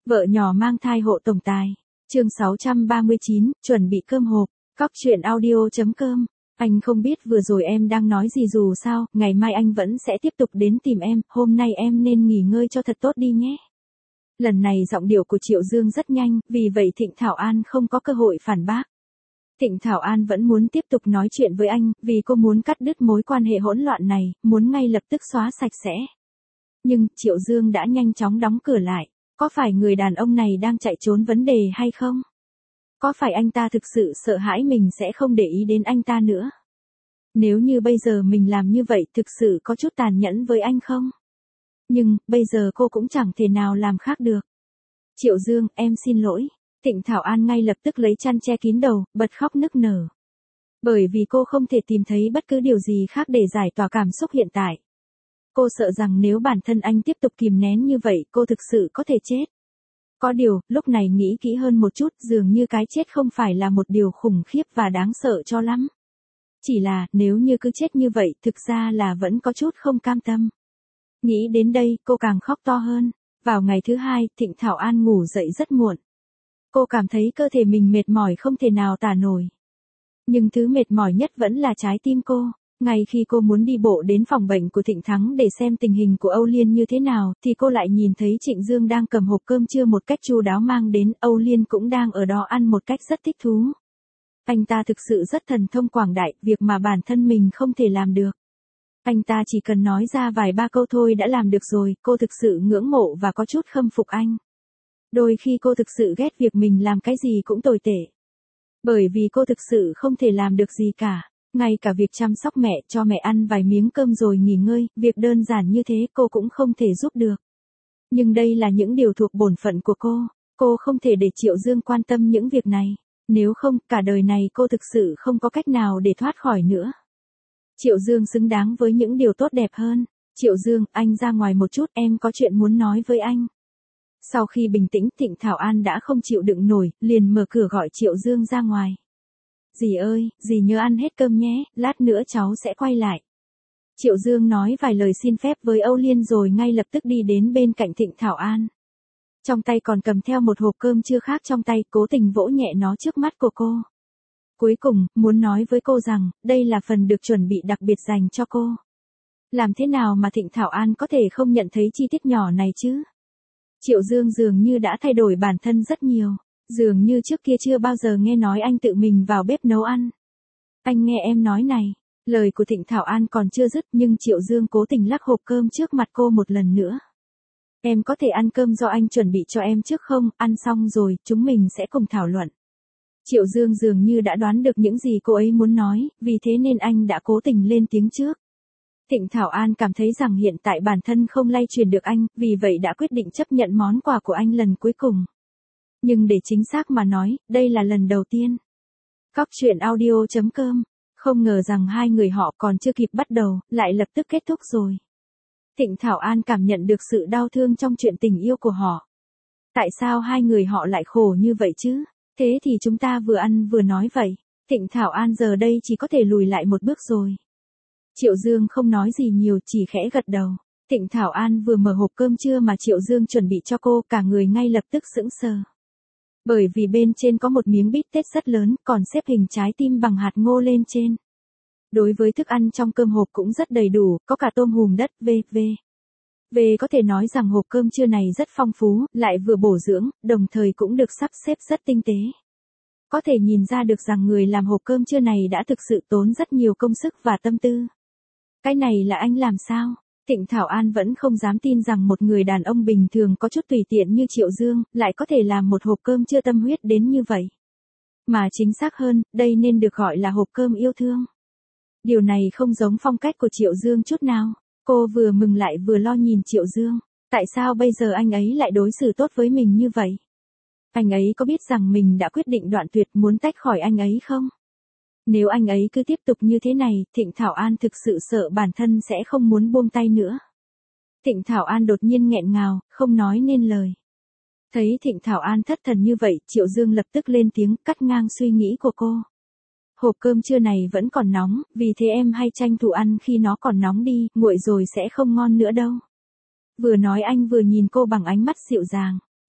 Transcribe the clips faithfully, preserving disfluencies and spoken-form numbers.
Vợ nhỏ mang thai hộ tổng tài. Chương sáu trăm ba mươi chín, chuẩn bị cơm hộp. Cóc truyện audio chấm com. Anh không biết vừa rồi em đang nói gì, dù sao, ngày mai anh vẫn sẽ tiếp tục đến tìm em, hôm nay em nên nghỉ ngơi cho thật tốt đi nhé. Lần này giọng điệu của Triệu Dương rất nhanh, vì vậy Thịnh Thảo An không có cơ hội phản bác. Thịnh Thảo An vẫn muốn tiếp tục nói chuyện với anh, vì cô muốn cắt đứt mối quan hệ hỗn loạn này, muốn ngay lập tức xóa sạch sẽ. Nhưng, Triệu Dương đã nhanh chóng đóng cửa lại. Có phải người đàn ông này đang chạy trốn vấn đề hay không? Có phải anh ta thực sự sợ hãi mình sẽ không để ý đến anh ta nữa? Nếu như bây giờ mình làm như vậy thực sự có chút tàn nhẫn với anh không? Nhưng, bây giờ cô cũng chẳng thể nào làm khác được. Triệu Dương, em xin lỗi. Thịnh Thảo An ngay lập tức lấy chăn che kín đầu, bật khóc nức nở. Bởi vì cô không thể tìm thấy bất cứ điều gì khác để giải tỏa cảm xúc hiện tại. Cô sợ rằng nếu bản thân anh tiếp tục kìm nén như vậy, cô thực sự có thể chết. Có điều, lúc này nghĩ kỹ hơn một chút, dường như cái chết không phải là một điều khủng khiếp và đáng sợ cho lắm. Chỉ là, nếu như cứ chết như vậy, thực ra là vẫn có chút không cam tâm. Nghĩ đến đây, cô càng khóc to hơn. Vào ngày thứ hai, Thịnh Thảo An ngủ dậy rất muộn. Cô cảm thấy cơ thể mình mệt mỏi không thể nào tả nổi. Nhưng thứ mệt mỏi nhất vẫn là trái tim cô. Ngay khi cô muốn đi bộ đến phòng bệnh của Thịnh Thắng để xem tình hình của Âu Liên như thế nào, thì cô lại nhìn thấy Trịnh Dương đang cầm hộp cơm trưa một cách chu đáo mang đến, Âu Liên cũng đang ở đó ăn một cách rất thích thú. Anh ta thực sự rất thần thông quảng đại, việc mà bản thân mình không thể làm được. Anh ta chỉ cần nói ra vài ba câu thôi đã làm được rồi, cô thực sự ngưỡng mộ và có chút khâm phục anh. Đôi khi cô thực sự ghét việc mình làm cái gì cũng tồi tệ. Bởi vì cô thực sự không thể làm được gì cả. Ngay cả việc chăm sóc mẹ, cho mẹ ăn vài miếng cơm rồi nghỉ ngơi, việc đơn giản như thế cô cũng không thể giúp được. Nhưng đây là những điều thuộc bổn phận của cô, cô không thể để Triệu Dương quan tâm những việc này. Nếu không, cả đời này cô thực sự không có cách nào để thoát khỏi nữa. Triệu Dương xứng đáng với những điều tốt đẹp hơn. Triệu Dương, anh ra ngoài một chút, em có chuyện muốn nói với anh. Sau khi bình tĩnh, Thịnh Thảo An đã không chịu đựng nổi, liền mở cửa gọi Triệu Dương ra ngoài. Dì ơi, dì nhớ ăn hết cơm nhé, lát nữa cháu sẽ quay lại. Triệu Dương nói vài lời xin phép với Âu Liên rồi ngay lập tức đi đến bên cạnh Thịnh Thảo An. Trong tay còn cầm theo một hộp cơm trưa khác trong tay, cố tình vỗ nhẹ nó trước mắt của cô. Cuối cùng, muốn nói với cô rằng, đây là phần được chuẩn bị đặc biệt dành cho cô. Làm thế nào mà Thịnh Thảo An có thể không nhận thấy chi tiết nhỏ này chứ? Triệu Dương dường như đã thay đổi bản thân rất nhiều. Dường như trước kia chưa bao giờ nghe nói anh tự mình vào bếp nấu ăn. Anh nghe em nói này. Lời của Thịnh Thảo An còn chưa dứt nhưng Triệu Dương cố tình lắc hộp cơm trước mặt cô một lần nữa. Em có thể ăn cơm do anh chuẩn bị cho em trước không? Ăn xong rồi, chúng mình sẽ cùng thảo luận. Triệu Dương dường như đã đoán được những gì cô ấy muốn nói, vì thế nên anh đã cố tình lên tiếng trước. Thịnh Thảo An cảm thấy rằng hiện tại bản thân không lay truyền được anh, vì vậy đã quyết định chấp nhận món quà của anh lần cuối cùng. Nhưng để chính xác mà nói, đây là lần đầu tiên. Cóc truyện audio chấm com. Không ngờ rằng hai người họ còn chưa kịp bắt đầu, lại lập tức kết thúc rồi. Thịnh Thảo An cảm nhận được sự đau thương trong chuyện tình yêu của họ. Tại sao hai người họ lại khổ như vậy chứ? Thế thì chúng ta vừa ăn vừa nói vậy. Thịnh Thảo An giờ đây chỉ có thể lùi lại một bước rồi. Triệu Dương không nói gì nhiều, chỉ khẽ gật đầu. Thịnh Thảo An vừa mở hộp cơm trưa mà Triệu Dương chuẩn bị cho cô, cả người ngay lập tức sững sờ. Bởi vì bên trên có một miếng bít tết rất lớn, còn xếp hình trái tim bằng hạt ngô lên trên. Đối với thức ăn trong cơm hộp cũng rất đầy đủ, có cả tôm hùm đất, vân vân. Về có thể nói rằng hộp cơm trưa này rất phong phú, lại vừa bổ dưỡng, đồng thời cũng được sắp xếp rất tinh tế. Có thể nhìn ra được rằng người làm hộp cơm trưa này đã thực sự tốn rất nhiều công sức và tâm tư. Cái này là anh làm sao? Thịnh Thảo An vẫn không dám tin rằng một người đàn ông bình thường có chút tùy tiện như Triệu Dương, lại có thể làm một hộp cơm trưa tâm huyết đến như vậy. Mà chính xác hơn, đây nên được gọi là hộp cơm yêu thương. Điều này không giống phong cách của Triệu Dương chút nào. Cô vừa mừng lại vừa lo nhìn Triệu Dương. Tại sao bây giờ anh ấy lại đối xử tốt với mình như vậy? Anh ấy có biết rằng mình đã quyết định đoạn tuyệt muốn tách khỏi anh ấy không? Nếu anh ấy cứ tiếp tục như thế này, Thịnh Thảo An thực sự sợ bản thân sẽ không muốn buông tay nữa. Thịnh Thảo An đột nhiên nghẹn ngào, không nói nên lời. Thấy Thịnh Thảo An thất thần như vậy, Triệu Dương lập tức lên tiếng cắt ngang suy nghĩ của cô. Hộp cơm trưa này vẫn còn nóng, vì thế em hay tranh thủ ăn khi nó còn nóng đi, nguội rồi sẽ không ngon nữa đâu. Vừa nói anh vừa nhìn cô bằng ánh mắt dịu dàng.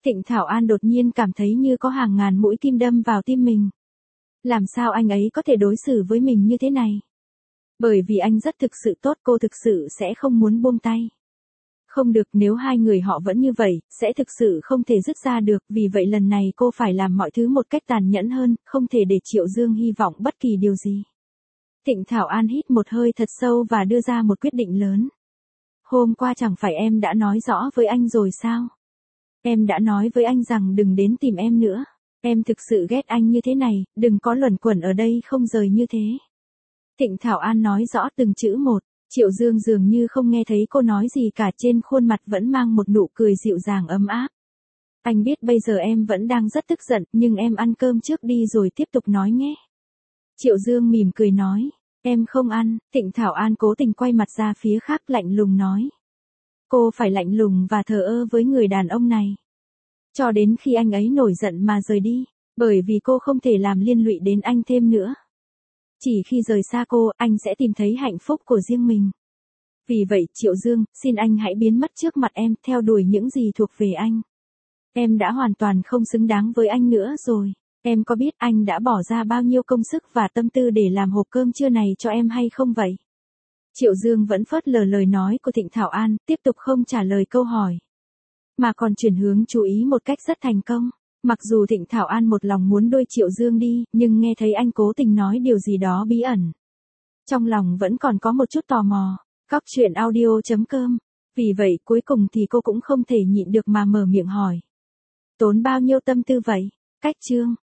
Thịnh Thảo An đột nhiên cảm thấy như có hàng ngàn mũi kim đâm vào tim mình. Làm sao anh ấy có thể đối xử với mình như thế này? Bởi vì anh rất thực sự tốt, cô thực sự sẽ không muốn buông tay. Không được, nếu hai người họ vẫn như vậy, sẽ thực sự không thể dứt ra được, vì vậy lần này cô phải làm mọi thứ một cách tàn nhẫn hơn, không thể để Triệu Dương hy vọng bất kỳ điều gì. Thịnh Thảo An hít một hơi thật sâu và đưa ra một quyết định lớn. Hôm qua chẳng phải em đã nói rõ với anh rồi sao? Em đã nói với anh rằng đừng đến tìm em nữa. Em thực sự ghét anh như thế này, đừng có luẩn quẩn ở đây không rời như thế. Thịnh Thảo An nói rõ từng chữ một. Triệu Dương dường như không nghe thấy cô nói gì cả, trên khuôn mặt vẫn mang một nụ cười dịu dàng ấm áp. Anh biết bây giờ em vẫn đang rất tức giận, nhưng em ăn cơm trước đi rồi tiếp tục nói nhé. Triệu Dương mỉm cười nói, em không ăn. Thịnh Thảo An cố tình quay mặt ra phía khác, lạnh lùng nói. Cô phải lạnh lùng và thờ ơ với người đàn ông này. Cho đến khi anh ấy nổi giận mà rời đi, bởi vì cô không thể làm liên lụy đến anh thêm nữa. Chỉ khi rời xa cô, anh sẽ tìm thấy hạnh phúc của riêng mình. Vì vậy, Triệu Dương, xin anh hãy biến mất trước mặt em, theo đuổi những gì thuộc về anh. Em đã hoàn toàn không xứng đáng với anh nữa rồi. Em có biết anh đã bỏ ra bao nhiêu công sức và tâm tư để làm hộp cơm trưa này cho em hay không vậy? Triệu Dương vẫn phớt lờ lời nói của Thịnh Thảo An, tiếp tục không trả lời câu hỏi, mà còn chuyển hướng chú ý một cách rất thành công. Mặc dù Thịnh Thảo An một lòng muốn đuổi Triệu Dương đi, nhưng nghe thấy anh cố tình nói điều gì đó bí ẩn, trong lòng vẫn còn có một chút tò mò. Cóc truyện audio chấm com. Vì vậy cuối cùng thì cô cũng không thể nhịn được mà mở miệng hỏi. Tốn bao nhiêu tâm tư vậy? Cách chương